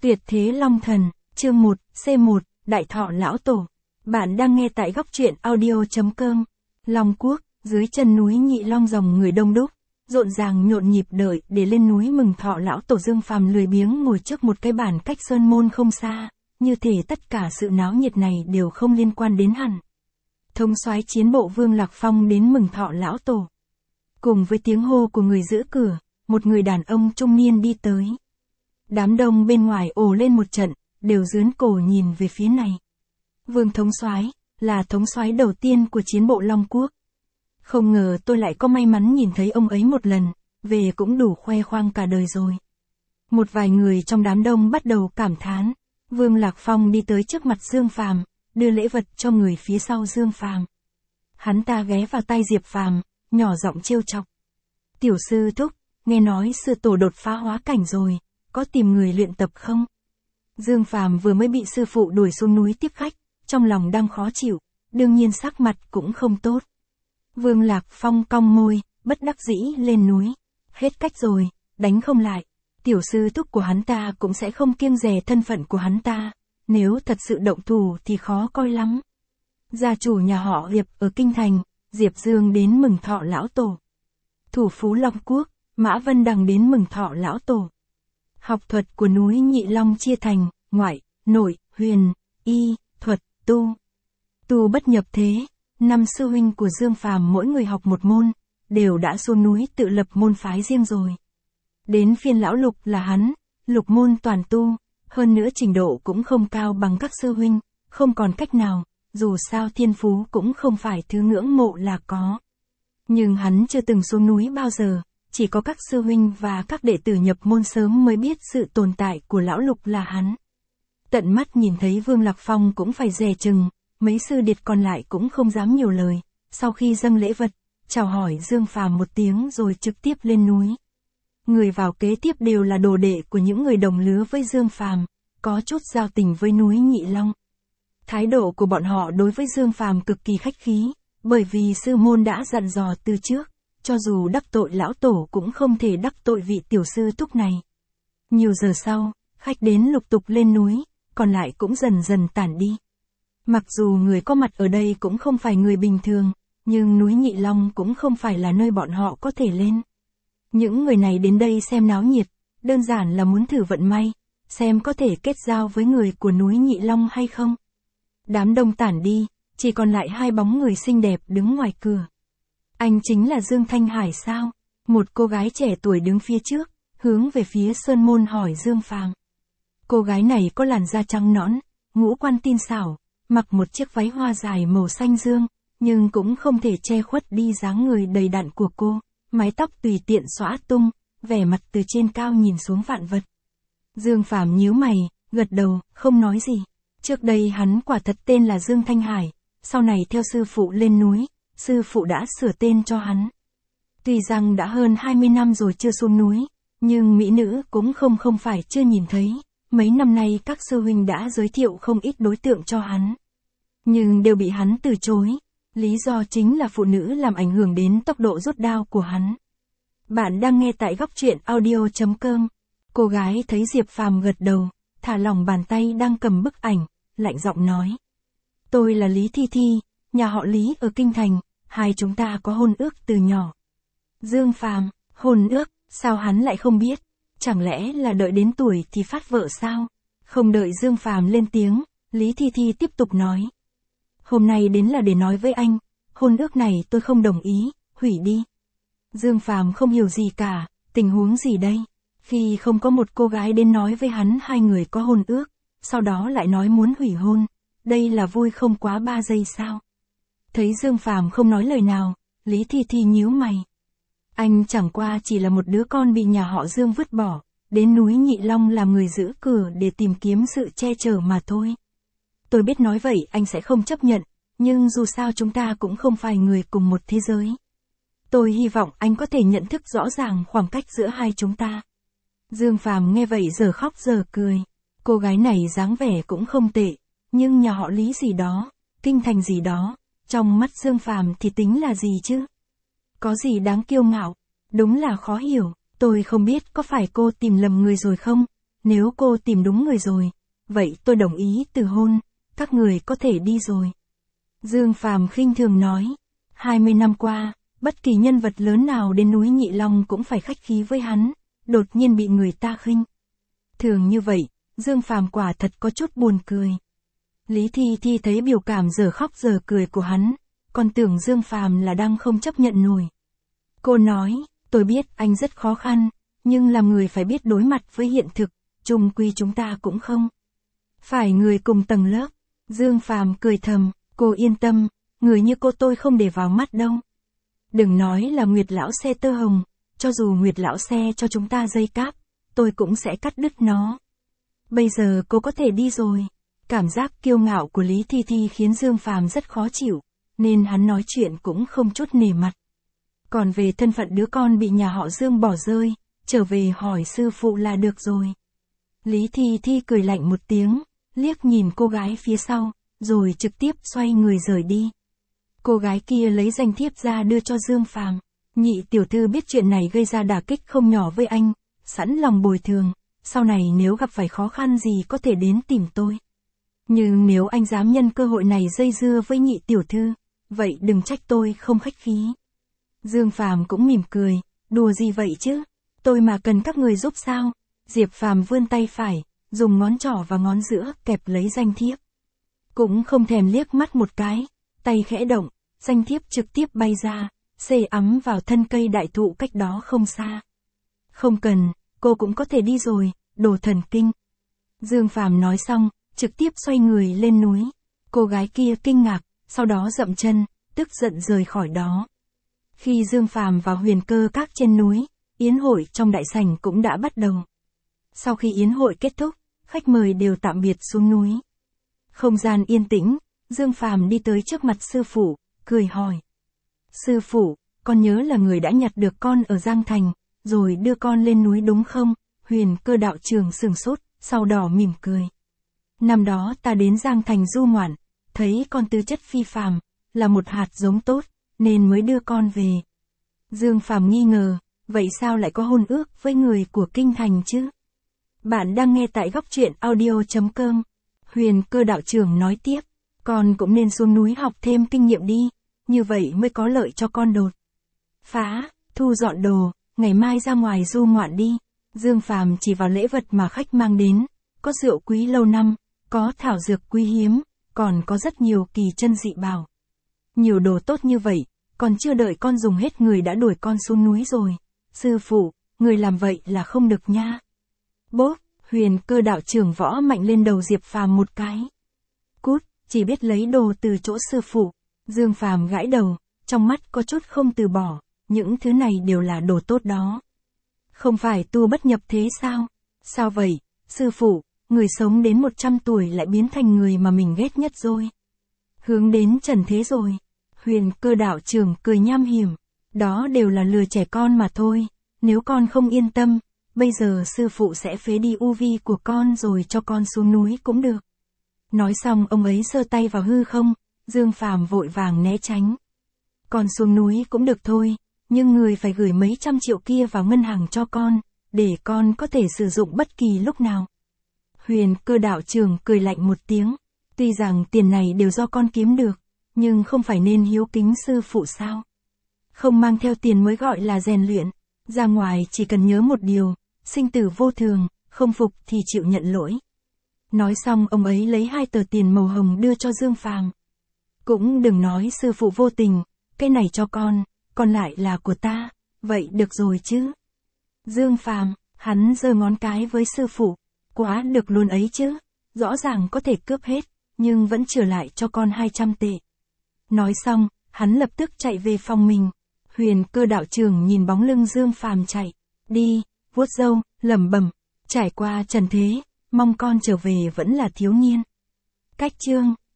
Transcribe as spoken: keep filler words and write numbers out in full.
Tuyệt thế Long Thần, chương một, C một, Đại Thọ Lão Tổ. Bạn đang nghe tại góc truyện audio.com. Long Quốc, dưới chân núi Nhị Long dòng người đông đúc, rộn ràng nhộn nhịp đợi để lên núi mừng thọ Lão Tổ. Dương Phàm lười biếng ngồi trước một cái bàn cách sơn môn không xa, như thể tất cả sự náo nhiệt này đều không liên quan đến hắn. Thống soái chiến bộ Vương Lạc Phong đến mừng thọ Lão Tổ. Cùng với tiếng hô của người giữ cửa, một người đàn ông trung niên đi tới. Đám đông bên ngoài ồ lên một trận, đều dướn cổ nhìn về phía này. Vương thống soái là thống soái đầu tiên của chiến bộ Long Quốc. Không ngờ tôi lại có may mắn nhìn thấy ông ấy một lần, về cũng đủ khoe khoang cả đời rồi. Một vài người trong đám đông bắt đầu cảm thán. Vương Lạc Phong đi tới trước mặt Dương Phàm, đưa lễ vật cho người phía sau Dương Phàm. Hắn ta ghé vào tay Diệp Phàm, nhỏ giọng trêu chọc. Tiểu sư thúc, nghe nói sư tổ đột phá hóa cảnh rồi, có tìm người luyện tập không? Dương Phàm vừa mới bị sư phụ đuổi xuống núi tiếp khách, trong lòng đang khó chịu, đương nhiên sắc mặt cũng không tốt. Vương Lạc Phong cong môi, bất đắc dĩ lên núi. Hết cách rồi, đánh không lại. Tiểu sư thúc của hắn ta cũng sẽ không kiêng dè thân phận của hắn ta, nếu thật sự động thủ thì khó coi lắm. Gia chủ nhà họ Diệp ở Kinh Thành, Diệp Dương đến mừng thọ Lão Tổ. Thủ phú Long Quốc, Mã Vân Đằng đến mừng thọ Lão Tổ. Học thuật của núi Nhị Long chia thành, ngoại, nội, huyền, y, thuật, tu. Tu bất nhập thế, năm sư huynh của Dương Phàm mỗi người học một môn, đều đã xuống núi tự lập môn phái riêng rồi. Đến phiên Lão Lục là hắn, lục môn toàn tu, hơn nữa trình độ cũng không cao bằng các sư huynh, không còn cách nào, dù sao thiên phú cũng không phải thứ ngưỡng mộ là có. Nhưng hắn chưa từng xuống núi bao giờ, chỉ có các sư huynh và các đệ tử nhập môn sớm mới biết sự tồn tại của Lão Lục là hắn. Tận mắt nhìn thấy Vương Lạc Phong cũng phải dè chừng, mấy sư điệt còn lại cũng không dám nhiều lời, sau khi dâng lễ vật, chào hỏi Dương Phàm một tiếng rồi trực tiếp lên núi. Người vào kế tiếp đều là đồ đệ của những người đồng lứa với Dương Phàm, có chút giao tình với núi Nhị Long. Thái độ của bọn họ đối với Dương Phàm cực kỳ khách khí, bởi vì sư môn đã dặn dò từ trước, cho dù đắc tội Lão Tổ cũng không thể đắc tội vị tiểu sư thúc này. Nhiều giờ sau, khách đến lục tục lên núi, còn lại cũng dần dần tản đi. Mặc dù người có mặt ở đây cũng không phải người bình thường, nhưng núi Nhị Long cũng không phải là nơi bọn họ có thể lên. Những người này đến đây xem náo nhiệt, đơn giản là muốn thử vận may, xem có thể kết giao với người của núi Nhị Long hay không. Đám đông tản đi, chỉ còn lại hai bóng người xinh đẹp đứng ngoài cửa. Anh chính là Dương Thanh Hải sao? Một cô gái trẻ tuổi đứng phía trước, hướng về phía sơn môn hỏi Dương Phàm. Cô gái này có làn da trắng nõn, ngũ quan tinh xảo, mặc một chiếc váy hoa dài màu xanh dương, nhưng cũng không thể che khuất đi dáng người đầy đặn của cô, mái tóc tùy tiện xõa tung, vẻ mặt từ trên cao nhìn xuống vạn vật. Dương Phàm nhíu mày, gật đầu, không nói gì. Trước đây hắn quả thật tên là Dương Thanh Hải, sau này theo sư phụ lên núi, sư phụ đã sửa tên cho hắn. Tuy rằng đã hơn hai mươi năm rồi chưa xuống núi, nhưng mỹ nữ cũng không không phải chưa nhìn thấy, mấy năm nay các sư huynh đã giới thiệu không ít đối tượng cho hắn. Nhưng đều bị hắn từ chối, lý do chính là phụ nữ làm ảnh hưởng đến tốc độ rút đao của hắn. Bạn đang nghe tại góc truyện audio.com. Cô gái thấy Diệp Phàm gật đầu, thả lỏng bàn tay đang cầm bức ảnh, lạnh giọng nói. Tôi là Lý Thi Thi, nhà họ Lý ở Kinh Thành, hai chúng ta có hôn ước từ nhỏ. Dương Phàm, hôn ước, sao hắn lại không biết? Chẳng lẽ là đợi đến tuổi thì phát vợ sao? Không đợi Dương Phàm lên tiếng, Lý Thi Thi tiếp tục nói. Hôm nay đến là để nói với anh, hôn ước này tôi không đồng ý, hủy đi. Dương Phàm không hiểu gì cả, tình huống gì đây? Khi không có một cô gái đến nói với hắn hai người có hôn ước, sau đó lại nói muốn hủy hôn, đây là vui không quá ba giây sao? Thấy Dương Phàm không nói lời nào, Lý Thi Thi nhíu mày. Anh chẳng qua chỉ là một đứa con bị nhà họ Dương vứt bỏ, đến núi Nhị Long làm người giữ cửa để tìm kiếm sự che chở mà thôi. Tôi biết nói vậy anh sẽ không chấp nhận, nhưng dù sao chúng ta cũng không phải người cùng một thế giới. Tôi hy vọng anh có thể nhận thức rõ ràng khoảng cách giữa hai chúng ta. Dương Phàm nghe vậy giờ khóc giờ cười. Cô gái này dáng vẻ cũng không tệ, nhưng nhà họ Lý gì đó, Kinh Thành gì đó, trong mắt Dương Phàm thì tính là gì chứ? Có gì đáng kiêu ngạo? Đúng là khó hiểu, tôi không biết có phải cô tìm lầm người rồi không, nếu cô tìm đúng người rồi, vậy tôi đồng ý từ hôn, các người có thể đi rồi. Dương Phàm khinh thường nói, hai mươi năm qua, bất kỳ nhân vật lớn nào đến núi Nhị Long cũng phải khách khí với hắn, đột nhiên bị người ta khinh thường như vậy, Dương Phàm quả thật có chút buồn cười. Lý Thi Thi thấy biểu cảm giờ khóc giờ cười của hắn, còn tưởng Dương Phàm là đang không chấp nhận nổi. Cô nói, tôi biết anh rất khó khăn, nhưng làm người phải biết đối mặt với hiện thực, chung quy chúng ta cũng không phải người cùng tầng lớp. Dương Phàm cười thầm, cô yên tâm, người như cô tôi không để vào mắt đâu. Đừng nói là Nguyệt lão xe tơ hồng, cho dù Nguyệt lão xe cho chúng ta dây cáp, tôi cũng sẽ cắt đứt nó. Bây giờ cô có thể đi rồi. Cảm giác kiêu ngạo của Lý Thi Thi khiến Dương Phàm rất khó chịu, nên hắn nói chuyện cũng không chút nể mặt. Còn về thân phận đứa con bị nhà họ Dương bỏ rơi, trở về hỏi sư phụ là được rồi. Lý Thi Thi cười lạnh một tiếng, liếc nhìn cô gái phía sau, rồi trực tiếp xoay người rời đi. Cô gái kia lấy danh thiếp ra đưa cho Dương Phàm. Nhị tiểu thư biết chuyện này gây ra đả kích không nhỏ với anh, sẵn lòng bồi thường, sau này nếu gặp phải khó khăn gì có thể đến tìm tôi. Nhưng nếu anh dám nhân cơ hội này dây dưa với nhị tiểu thư, vậy đừng trách tôi không khách khí. Dương Phàm cũng mỉm cười, đùa gì vậy chứ, tôi mà cần các người giúp sao? Diệp Phàm vươn tay phải, dùng ngón trỏ và ngón giữa kẹp lấy danh thiếp. Cũng không thèm liếc mắt một cái, tay khẽ động, danh thiếp trực tiếp bay ra, xê ấm vào thân cây đại thụ cách đó không xa. Không cần, cô cũng có thể đi rồi, đồ thần kinh. Dương Phàm nói xong, trực tiếp xoay người lên núi. Cô gái kia kinh ngạc, sau đó dậm chân, tức giận rời khỏi đó. Khi Dương Phàm vào Huyền Cơ Các trên núi, yến hội trong đại sảnh cũng đã bắt đầu. Sau khi yến hội kết thúc, khách mời đều tạm biệt xuống núi. Không gian yên tĩnh, Dương Phàm đi tới trước mặt sư phụ, cười hỏi. Sư phụ, con nhớ là người đã nhặt được con ở Giang Thành, rồi đưa con lên núi đúng không? Huyền Cơ đạo trưởng sửng sốt, sau đó mỉm cười. Năm đó ta đến Giang Thành du ngoạn, thấy con tư chất phi phàm, là một hạt giống tốt, nên mới đưa con về. Dương Phàm nghi ngờ, vậy sao lại có hôn ước với người của Kinh Thành chứ? Bạn đang nghe tại góc truyện audio chấm com. Huyền Cơ đạo trưởng nói tiếp, con cũng nên xuống núi học thêm kinh nghiệm đi, như vậy mới có lợi cho con đột phá, thu dọn đồ, ngày mai ra ngoài du ngoạn đi. Dương Phàm chỉ vào lễ vật mà khách mang đến, có rượu quý lâu năm, có thảo dược quý hiếm, còn có rất nhiều kỳ chân dị bảo. Nhiều đồ tốt như vậy, còn chưa đợi con dùng hết người đã đuổi con xuống núi rồi. Sư phụ, người làm vậy là không được nha. Bốp, Huyền Cơ đạo trưởng võ mạnh lên đầu Diệp Phàm một cái. Cút, chỉ biết lấy đồ từ chỗ sư phụ. Dương Phàm gãi đầu, trong mắt có chút không từ bỏ, những thứ này đều là đồ tốt đó. Không phải tu bất nhập thế sao? Sao vậy, sư phụ, người sống đến một trăm tuổi lại biến thành người mà mình ghét nhất rồi. Hướng đến trần thế rồi. Huyền Cơ đạo trưởng cười nham hiểm. Đó đều là lừa trẻ con mà thôi. Nếu con không yên tâm, bây giờ sư phụ sẽ phế đi u vi của con rồi cho con xuống núi cũng được. Nói xong ông ấy giơ tay vào hư không, Dương Phàm vội vàng né tránh. Con xuống núi cũng được thôi, nhưng người phải gửi mấy trăm triệu kia vào ngân hàng cho con, để con có thể sử dụng bất kỳ lúc nào. Huyền Cơ đạo trưởng cười lạnh một tiếng. Tuy rằng tiền này đều do con kiếm được, nhưng không phải nên hiếu kính sư phụ sao? Không mang theo tiền mới gọi là rèn luyện. Ra ngoài chỉ cần nhớ một điều, sinh tử vô thường, không phục thì chịu nhận lỗi. Nói xong ông ấy lấy hai tờ tiền màu hồng đưa cho Dương Phàm. Cũng đừng nói sư phụ vô tình, cái này cho con, còn lại là của ta, vậy được rồi chứ. Dương Phàm, hắn giơ ngón cái với sư phụ, quá được luôn ấy chứ, rõ ràng có thể cướp hết, nhưng vẫn trở lại cho con hai trăm tệ. Nói xong, hắn lập tức chạy về phòng mình. Huyền Cơ đạo trưởng nhìn bóng lưng Dương Phàm chạy đi, vuốt râu, lẩm bẩm, trải qua trần thế, mong con trở về vẫn là thiếu niên. Cách chương